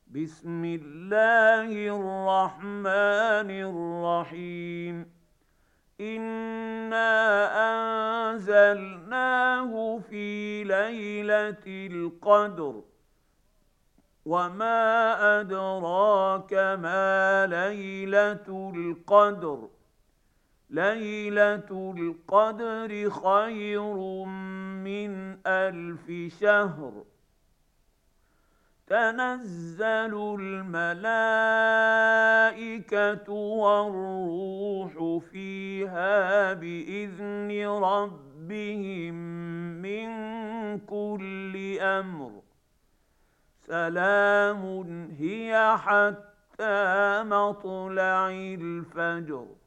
بسم الله الرحمن الرحيم. إنا أنزلناه في ليلة القدر، وما أدراك ما ليلة القدر. ليلة القدر خير من 1000 شهر. تنزل الملائكة والروح فيها بإذن ربهم من كل أمر. سلام هي حتى مطلع الفجر.